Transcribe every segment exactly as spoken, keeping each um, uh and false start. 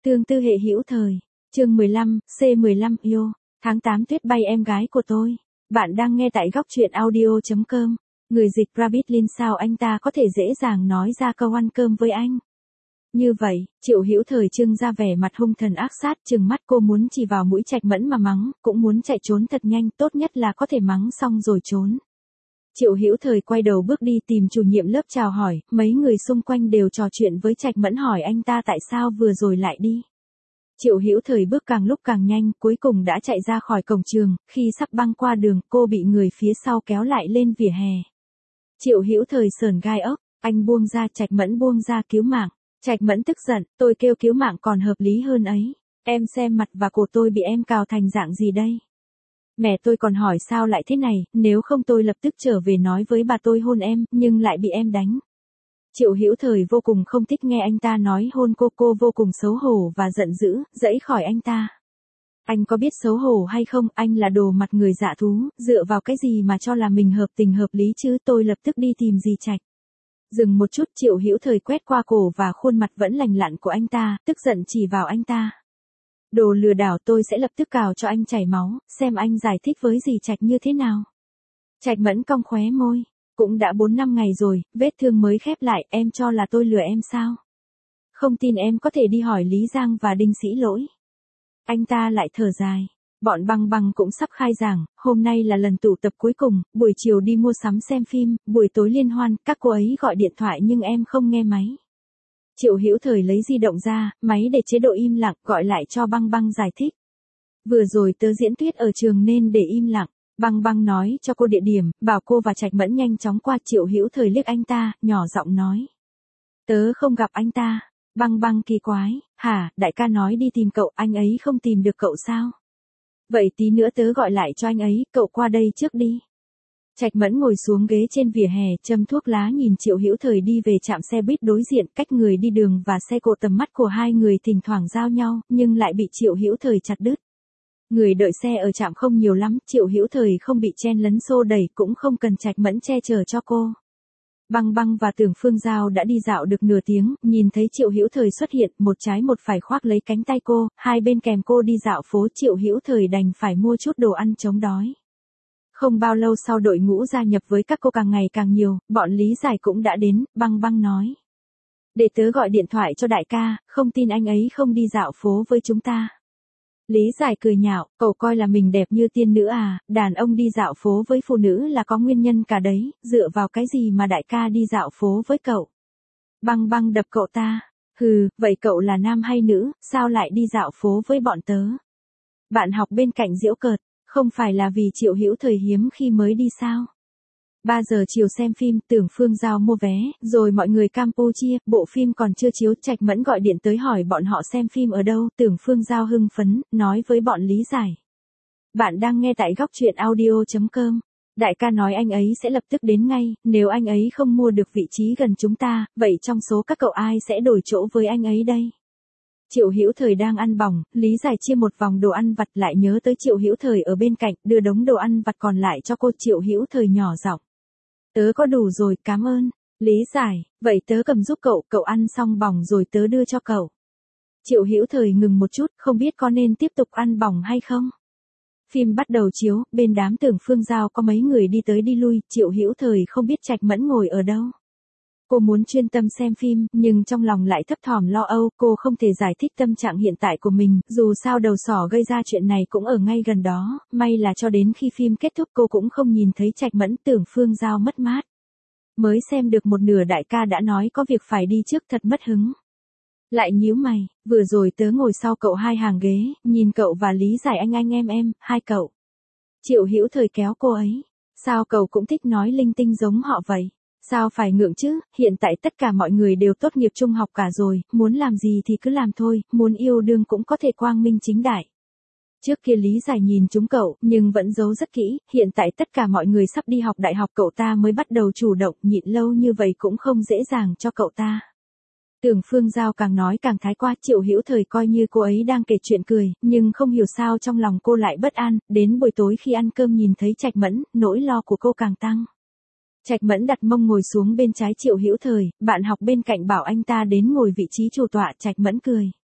Tương tư hệ hữu thời. Chương mười lăm, C mười lăm yêu. Tháng tám tuyết bay em gái của tôi. Bạn đang nghe tại góc truyện audio chấm com. Người dịch Rabbit Lin sao anh ta có thể dễ dàng nói ra câu ăn cơm với anh. Như vậy, Triệu Hữu Thời trưng ra vẻ mặt hung thần ác sát, trừng mắt cô muốn chỉ vào mũi Trạch Mẫn mà mắng, cũng muốn chạy trốn thật nhanh, tốt nhất là có thể mắng xong rồi trốn. Triệu Hữu Thời quay đầu bước đi tìm chủ nhiệm lớp chào hỏi, mấy người xung quanh đều trò chuyện với Trạch Mẫn hỏi anh ta tại sao vừa rồi lại đi. Triệu Hữu Thời bước càng lúc càng nhanh, cuối cùng đã chạy ra khỏi cổng trường, khi sắp băng qua đường, cô bị người phía sau kéo lại lên vỉa hè. Triệu Hữu Thời sởn gai ốc, anh buông ra, Trạch Mẫn buông ra cứu mạng. Trạch Mẫn tức giận, tôi kêu cứu mạng còn hợp lý hơn ấy. Em xem mặt và cổ tôi bị em cào thành dạng gì đây? Mẹ tôi còn hỏi sao lại thế này, nếu không tôi lập tức trở về nói với bà tôi hôn em, nhưng lại bị em đánh. Triệu Hữu Thời vô cùng không thích nghe anh ta nói hôn cô, cô vô cùng xấu hổ và giận dữ, giãy khỏi anh ta. Anh có biết xấu hổ hay không, anh là đồ mặt người dạ thú, dựa vào cái gì mà cho là mình hợp tình hợp lý chứ, tôi lập tức đi tìm dì Trạch. Dừng một chút, Triệu Hữu Thời quét qua cổ và khuôn mặt vẫn lành lặn của anh ta, tức giận chỉ vào anh ta. Đồ lừa đảo, tôi sẽ lập tức cào cho anh chảy máu, xem anh giải thích với dì Trạch như thế nào. Trạch Mẫn cong khóe môi, cũng đã bốn năm ngày rồi, vết thương mới khép lại, em cho là tôi lừa em sao? Không tin em có thể đi hỏi Lý Giang và Đinh Sĩ Lỗi. Anh ta lại thở dài. Bọn Băng Băng cũng sắp khai giảng, hôm nay là lần tụ tập cuối cùng, buổi chiều đi mua sắm xem phim, buổi tối liên hoan, các cô ấy gọi điện thoại nhưng em không nghe máy. Triệu Hữu Thời lấy di động ra, máy để chế độ im lặng, gọi lại cho Băng Băng giải thích. Vừa rồi tớ diễn tuyết ở trường nên để im lặng. Băng Băng nói cho cô địa điểm, bảo cô và Trạch Mẫn nhanh chóng qua. Triệu Hữu Thời liếc anh ta, nhỏ giọng nói. Tớ không gặp anh ta. Băng Băng kỳ quái, hả, đại ca nói đi tìm cậu, anh ấy không tìm được cậu sao? Vậy tí nữa tớ gọi lại cho anh ấy, cậu qua đây trước đi. Trạch Mẫn ngồi xuống ghế trên vỉa hè, châm thuốc lá nhìn Triệu Hữu Thời đi về trạm xe buýt đối diện, cách người đi đường và xe cộ tầm mắt của hai người thỉnh thoảng giao nhau, nhưng lại bị Triệu Hữu Thời chặt đứt. Người đợi xe ở trạm không nhiều lắm, Triệu Hữu Thời không bị chen lấn xô đẩy, cũng không cần Trạch Mẫn che chở cho cô. Băng Băng và Tưởng Phương Giao đã đi dạo được nửa tiếng, nhìn thấy Triệu Hữu Thời xuất hiện, một trái một phải khoác lấy cánh tay cô, hai bên kèm cô đi dạo phố. Triệu Hữu Thời đành phải mua chút đồ ăn chống đói. Không bao lâu sau đội ngũ gia nhập với các cô càng ngày càng nhiều, bọn Lý Giải cũng đã đến. Băng Băng nói. Để tớ gọi điện thoại cho đại ca, không tin anh ấy không đi dạo phố với chúng ta. Lý Giải cười nhạo, cậu coi là mình đẹp như tiên nữ à, đàn ông đi dạo phố với phụ nữ là có nguyên nhân cả đấy, dựa vào cái gì mà đại ca đi dạo phố với cậu. Băng Băng đập cậu ta, hừ, vậy cậu là nam hay nữ, sao lại đi dạo phố với bọn tớ? Bạn học bên cạnh giễu cợt, không phải là vì Triệu Hữu Thời hiếm khi mới đi sao? ba giờ chiều xem phim, Tưởng Phương Giao mua vé, rồi mọi người Campuchia, bộ phim còn chưa chiếu. Trạch Mẫn gọi điện tới hỏi bọn họ xem phim ở đâu, Tưởng Phương Giao hưng phấn, nói với bọn Lý Giải. Bạn đang nghe tại góc truyện audio chấm com. Đại ca nói anh ấy sẽ lập tức đến ngay, nếu anh ấy không mua được vị trí gần chúng ta, vậy trong số các cậu ai sẽ đổi chỗ với anh ấy đây? Triệu Hữu Thời đang ăn bỏng, Lý Giải chia một vòng đồ ăn vặt lại nhớ tới Triệu Hữu Thời ở bên cạnh, đưa đống đồ ăn vặt còn lại cho cô. Triệu Hữu Thời nhỏ giọng. Tớ có đủ rồi, cảm ơn. Lý Giải, vậy tớ cầm giúp cậu, cậu ăn xong bỏng rồi tớ đưa cho cậu. Triệu Hữu Thời ngừng một chút, không biết có nên tiếp tục ăn bỏng hay không. Phim bắt đầu chiếu, bên đám Tưởng Phương Giao có mấy người đi tới đi lui, Triệu Hữu Thời không biết Trạch Mẫn ngồi ở đâu. Cô muốn chuyên tâm xem phim, nhưng trong lòng lại thấp thỏm lo âu, cô không thể giải thích tâm trạng hiện tại của mình, dù sao đầu sỏ gây ra chuyện này cũng ở ngay gần đó, may là cho đến khi phim kết thúc cô cũng không nhìn thấy Trạch Mẫn. Tưởng Phương Giao mất mát. Mới xem được một nửa đại ca đã nói có việc phải đi trước, thật mất hứng. Lại nhíu mày, vừa rồi tớ ngồi sau cậu hai hàng ghế, nhìn cậu và Lý Giải anh anh em em, hai cậu. Triệu Hữu Thời kéo cô ấy. Sao cậu cũng thích nói linh tinh giống họ vậy? Sao phải ngượng chứ, hiện tại tất cả mọi người đều tốt nghiệp trung học cả rồi, muốn làm gì thì cứ làm thôi, muốn yêu đương cũng có thể quang minh chính đại. Trước kia Lý Giải nhìn chúng cậu, nhưng vẫn giấu rất kỹ, hiện tại tất cả mọi người sắp đi học đại học cậu ta mới bắt đầu chủ động, nhịn lâu như vậy cũng không dễ dàng cho cậu ta. Tưởng Phương Giao càng nói càng thái quá. Triệu Hữu Thời coi như cô ấy đang kể chuyện cười, nhưng không hiểu sao trong lòng cô lại bất an, đến buổi tối khi ăn cơm nhìn thấy Trạch Mẫn, nỗi lo của cô càng tăng. Trạch Mẫn đặt mông ngồi xuống bên trái Triệu Hữu Thời, bạn học bên cạnh bảo anh ta đến ngồi vị trí chủ tọa. Trạch Mẫn cười.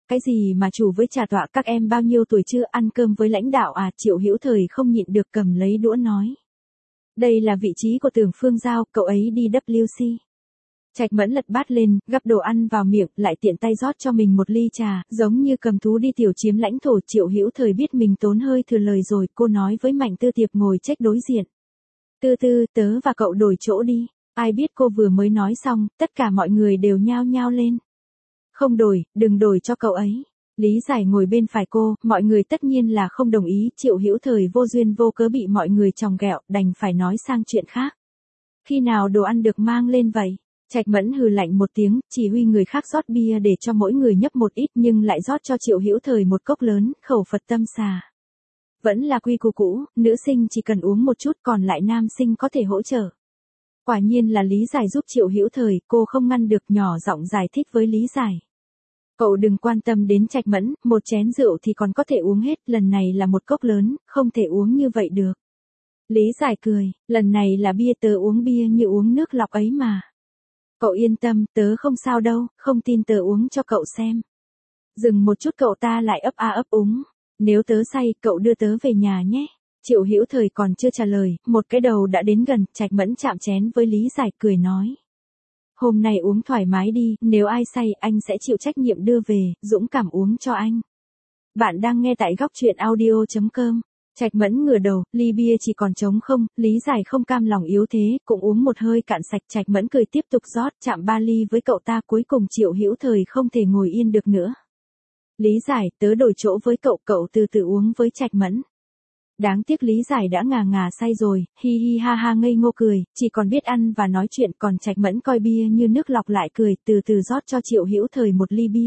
Cái gì mà chủ với trà tọa, các em bao nhiêu tuổi chưa, ăn cơm với lãnh đạo à? Triệu Hữu Thời không nhịn được cầm lấy đũa nói. Đây là vị trí của Tưởng Phương Giao, cậu ấy đi vê kép xê. Trạch Mẫn lật bát lên, gắp đồ ăn vào miệng, lại tiện tay rót cho mình một ly trà, giống như cầm thú đi tiểu chiếm lãnh thổ. Triệu Hữu Thời biết mình tốn hơi thừa lời rồi, cô nói với Mạnh Tư Tiệp ngồi trách đối diện. Tư Tư, tớ và cậu đổi chỗ đi. Ai biết cô vừa mới nói xong, tất cả mọi người đều nhao nhao lên. Không đổi, đừng đổi cho cậu ấy. Lý Giải ngồi bên phải cô, mọi người tất nhiên là không đồng ý. Triệu Hữu Thời vô duyên vô cớ bị mọi người chòng ghẹo, đành phải nói sang chuyện khác. Khi nào đồ ăn được mang lên vậy? Trạch Mẫn hừ lạnh một tiếng, chỉ huy người khác rót bia để cho mỗi người nhấp một ít, nhưng lại rót cho Triệu Hữu Thời một cốc lớn, khẩu Phật tâm xà. Vẫn là quy củ cũ, nữ sinh chỉ cần uống một chút, còn lại nam sinh có thể hỗ trợ. Quả nhiên là Lý Giải giúp Triệu Hữu Thời, cô không ngăn được, nhỏ giọng giải thích với Lý Giải. Cậu đừng quan tâm đến Trạch Mẫn, một chén rượu thì còn có thể uống hết, lần này là một cốc lớn, không thể uống như vậy được. Lý Giải cười, lần này là bia, tớ uống bia như uống nước lọc ấy mà. Cậu yên tâm, tớ không sao đâu, không tin tớ uống cho cậu xem. Dừng một chút cậu ta lại ấp a ấp úng. Nếu tớ say, cậu đưa tớ về nhà nhé. Triệu Hữu Thời còn chưa trả lời, một cái đầu đã đến gần, Trạch Mẫn chạm chén với Lý Giải cười nói. Hôm nay uống thoải mái đi, nếu ai say anh sẽ chịu trách nhiệm đưa về, dũng cảm uống cho anh. Bạn đang nghe tại góc truyện audio chấm com. Trạch Mẫn ngửa đầu, ly bia chỉ còn trống không, Lý Giải không cam lòng yếu thế, cũng uống một hơi cạn sạch. Trạch Mẫn cười tiếp tục rót, chạm ba ly với cậu ta, cuối cùng Triệu Hữu Thời không thể ngồi yên được nữa. Lý Giải, tớ đổi chỗ với cậu, cậu từ từ uống với Trạch Mẫn. Đáng tiếc Lý Giải đã ngà ngà say rồi, hi hi ha ha ngây ngô cười, chỉ còn biết ăn và nói chuyện, còn Trạch Mẫn coi bia như nước lọc lại cười, từ từ rót cho Triệu Hữu Thời một ly bia.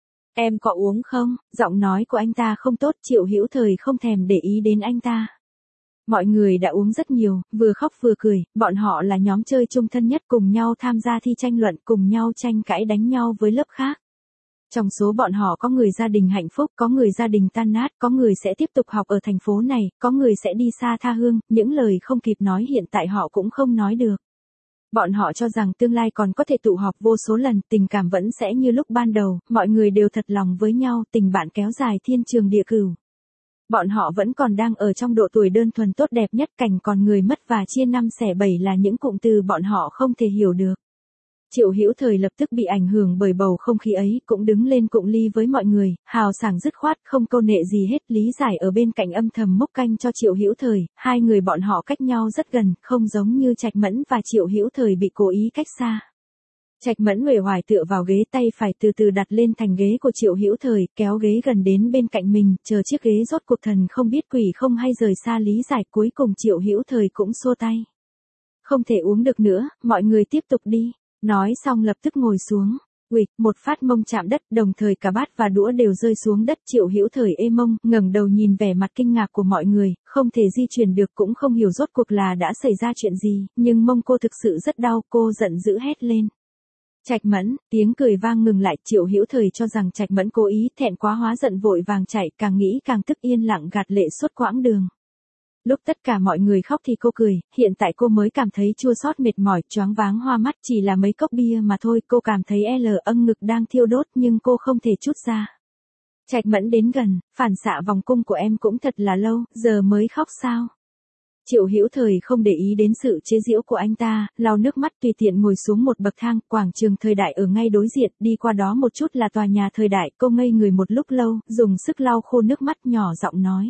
Em có uống không? Giọng nói của anh ta không tốt, Triệu Hữu Thời không thèm để ý đến anh ta. Mọi người đã uống rất nhiều, vừa khóc vừa cười, bọn họ là nhóm chơi chung thân nhất, cùng nhau tham gia thi tranh luận, cùng nhau tranh cãi đánh nhau với lớp khác. Trong số bọn họ có người gia đình hạnh phúc, có người gia đình tan nát, có người sẽ tiếp tục học ở thành phố này, có người sẽ đi xa tha hương, những lời không kịp nói hiện tại họ cũng không nói được. Bọn họ cho rằng tương lai còn có thể tụ họp vô số lần, tình cảm vẫn sẽ như lúc ban đầu, mọi người đều thật lòng với nhau, tình bạn kéo dài thiên trường địa cửu. Bọn họ vẫn còn đang ở trong độ tuổi đơn thuần tốt đẹp nhất, cảnh còn người mất và chia năm xẻ bảy là những cụm từ bọn họ không thể hiểu được. Triệu Hữu Thời lập tức bị ảnh hưởng bởi bầu không khí ấy, cũng đứng lên cụng ly với mọi người, hào sảng dứt khoát, không câu nệ gì hết. Lý Giải ở bên cạnh âm thầm múc canh cho Triệu Hữu Thời, hai người bọn họ cách nhau rất gần, không giống như Trạch Mẫn và Triệu Hữu Thời bị cố ý cách xa. Trạch Mẫn uể oải tựa vào ghế, tay phải từ từ đặt lên thành ghế của Triệu Hữu Thời, kéo ghế gần đến bên cạnh mình, chờ chiếc ghế rốt cuộc thần không biết quỷ không hay rời xa Lý Giải, cuối cùng Triệu Hữu Thời cũng xua tay. Không thể uống được nữa, mọi người tiếp tục đi. Nói xong lập tức ngồi xuống, uịch, một phát mông chạm đất, đồng thời cả bát và đũa đều rơi xuống đất. Triệu Hữu Thời ê mông, ngẩng đầu nhìn vẻ mặt kinh ngạc của mọi người, không thể di chuyển được, cũng không hiểu rốt cuộc là đã xảy ra chuyện gì, nhưng mông cô thực sự rất đau, cô giận dữ hét lên. Trạch Mẫn, tiếng cười vang ngừng lại. Triệu Hữu Thời cho rằng Trạch Mẫn cố ý, thẹn quá hóa giận vội vàng chạy, càng nghĩ càng tức, yên lặng gạt lệ suốt quãng đường. Lúc tất cả mọi người khóc thì cô cười, hiện tại cô mới cảm thấy chua xót mệt mỏi, choáng váng hoa mắt, chỉ là mấy cốc bia mà thôi, cô cảm thấy L âng ngực đang thiêu đốt nhưng cô không thể trút ra. Trạch Mẫn đến gần, phản xạ vòng cung của em cũng thật là lâu, giờ mới khóc sao? Triệu Hữu Thời không để ý đến sự chế giễu của anh ta, lau nước mắt tùy tiện ngồi xuống một bậc thang, quảng trường Thời Đại ở ngay đối diện, đi qua đó một chút là tòa nhà Thời Đại, cô ngây người một lúc lâu, dùng sức lau khô nước mắt, nhỏ giọng nói.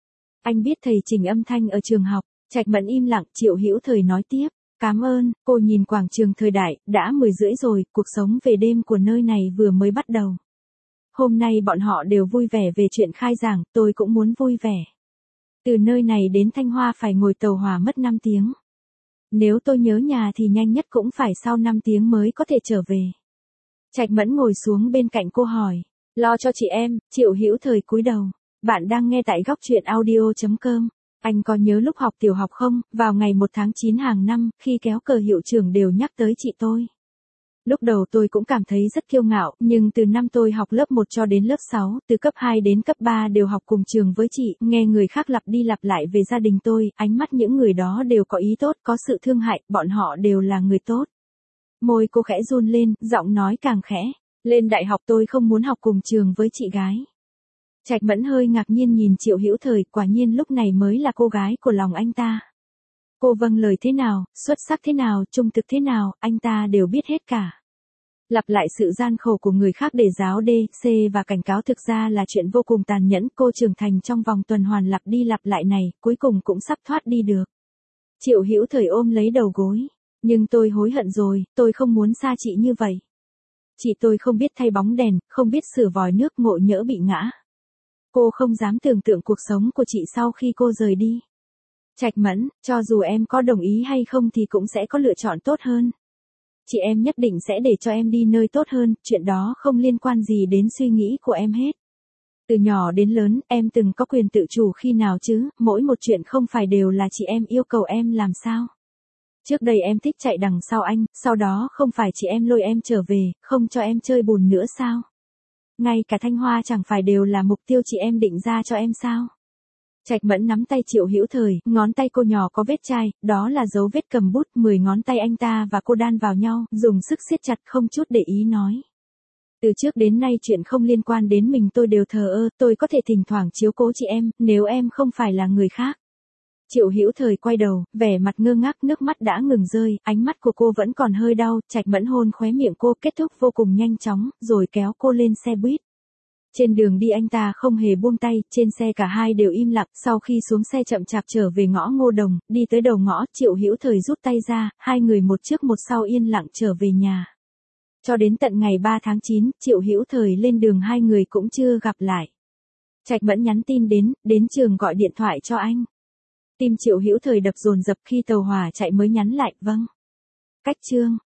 Anh biết thầy chỉnh âm thanh ở trường học. Trạch Mẫn im lặng, Triệu Hữu Thời nói tiếp. Cảm ơn, cô nhìn quảng trường Thời Đại, đã mười rưỡi rồi, cuộc sống về đêm của nơi này vừa mới bắt đầu. Hôm nay bọn họ đều vui vẻ về chuyện khai giảng, tôi cũng muốn vui vẻ. Từ nơi này đến Thanh Hoa phải ngồi tàu hỏa mất năm tiếng. Nếu tôi nhớ nhà thì nhanh nhất cũng phải sau năm tiếng mới có thể trở về. Trạch Mẫn ngồi xuống bên cạnh cô hỏi. Lo cho chị em. Triệu Hữu Thời cúi đầu. Bạn đang nghe tại góc truyện audio chấm com. Anh có nhớ lúc học tiểu học không, vào ngày một tháng chín hàng năm, khi kéo cờ hiệu trưởng đều nhắc tới chị tôi. Lúc đầu tôi cũng cảm thấy rất kiêu ngạo, nhưng từ năm tôi học lớp một cho đến lớp sáu, từ cấp hai đến cấp ba đều học cùng trường với chị, nghe người khác lặp đi lặp lại về gia đình tôi, ánh mắt những người đó đều có ý tốt, có sự thương hại, bọn họ đều là người tốt. Môi cô khẽ run lên, giọng nói càng khẽ. Lên đại học tôi không muốn học cùng trường với chị gái. Trạch Mẫn hơi ngạc nhiên nhìn Triệu Hữu Thời, quả nhiên lúc này mới là cô gái của lòng anh ta. Cô vâng lời thế nào, xuất sắc thế nào, trung thực thế nào, anh ta đều biết hết cả. Lặp lại sự gian khổ của người khác để giáo D, C và cảnh cáo thực ra là chuyện vô cùng tàn nhẫn. Cô trưởng thành trong vòng tuần hoàn lặp đi lặp lại này, cuối cùng cũng sắp thoát đi được. Triệu Hữu Thời ôm lấy đầu gối. Nhưng tôi hối hận rồi, tôi không muốn xa chị như vậy. Chị tôi không biết thay bóng đèn, không biết sửa vòi nước, ngộ nhỡ bị ngã. Cô không dám tưởng tượng cuộc sống của chị sau khi cô rời đi. Trạch Mẫn, cho dù em có đồng ý hay không thì cũng sẽ có lựa chọn tốt hơn. Chị em nhất định sẽ để cho em đi nơi tốt hơn, chuyện đó không liên quan gì đến suy nghĩ của em hết. Từ nhỏ đến lớn, em từng có quyền tự chủ khi nào chứ, mỗi một chuyện không phải đều là chị em yêu cầu em làm sao. Trước đây em thích chạy đằng sau anh, sau đó không phải chị em lôi em trở về, không cho em chơi bùn nữa sao? Ngay cả Thanh Hoa chẳng phải đều là mục tiêu chị em định ra cho em sao? Trạch Mẫn nắm tay Triệu Hữu Thời, ngón tay cô nhỏ có vết chai, đó là dấu vết cầm bút, mười ngón tay anh ta và cô đan vào nhau, dùng sức siết chặt không chút để ý nói. Từ trước đến nay chuyện không liên quan đến mình tôi đều thờ ơ, tôi có thể thỉnh thoảng chiếu cố chị em, nếu em không phải là người khác. Triệu Hữu Thời quay đầu, vẻ mặt ngơ ngác, nước mắt đã ngừng rơi, ánh mắt của cô vẫn còn hơi đau. Trạch Mẫn hôn khóe miệng cô, kết thúc vô cùng nhanh chóng, rồi kéo cô lên xe buýt. Trên đường đi anh ta không hề buông tay, trên xe cả hai đều im lặng. Sau khi xuống xe chậm chạp trở về ngõ Ngô Đồng, đi tới đầu ngõ, Triệu Hữu Thời rút tay ra, hai người một trước một sau yên lặng trở về nhà. Cho đến tận ngày ba tháng chín, Triệu Hữu Thời lên đường hai người cũng chưa gặp lại. Trạch Mẫn nhắn tin đến, đến trường gọi điện thoại cho anh. Tim Triệu Hữu Thời đập dồn dập, khi tàu hỏa chạy mới nhắn lại, vâng. Cách chương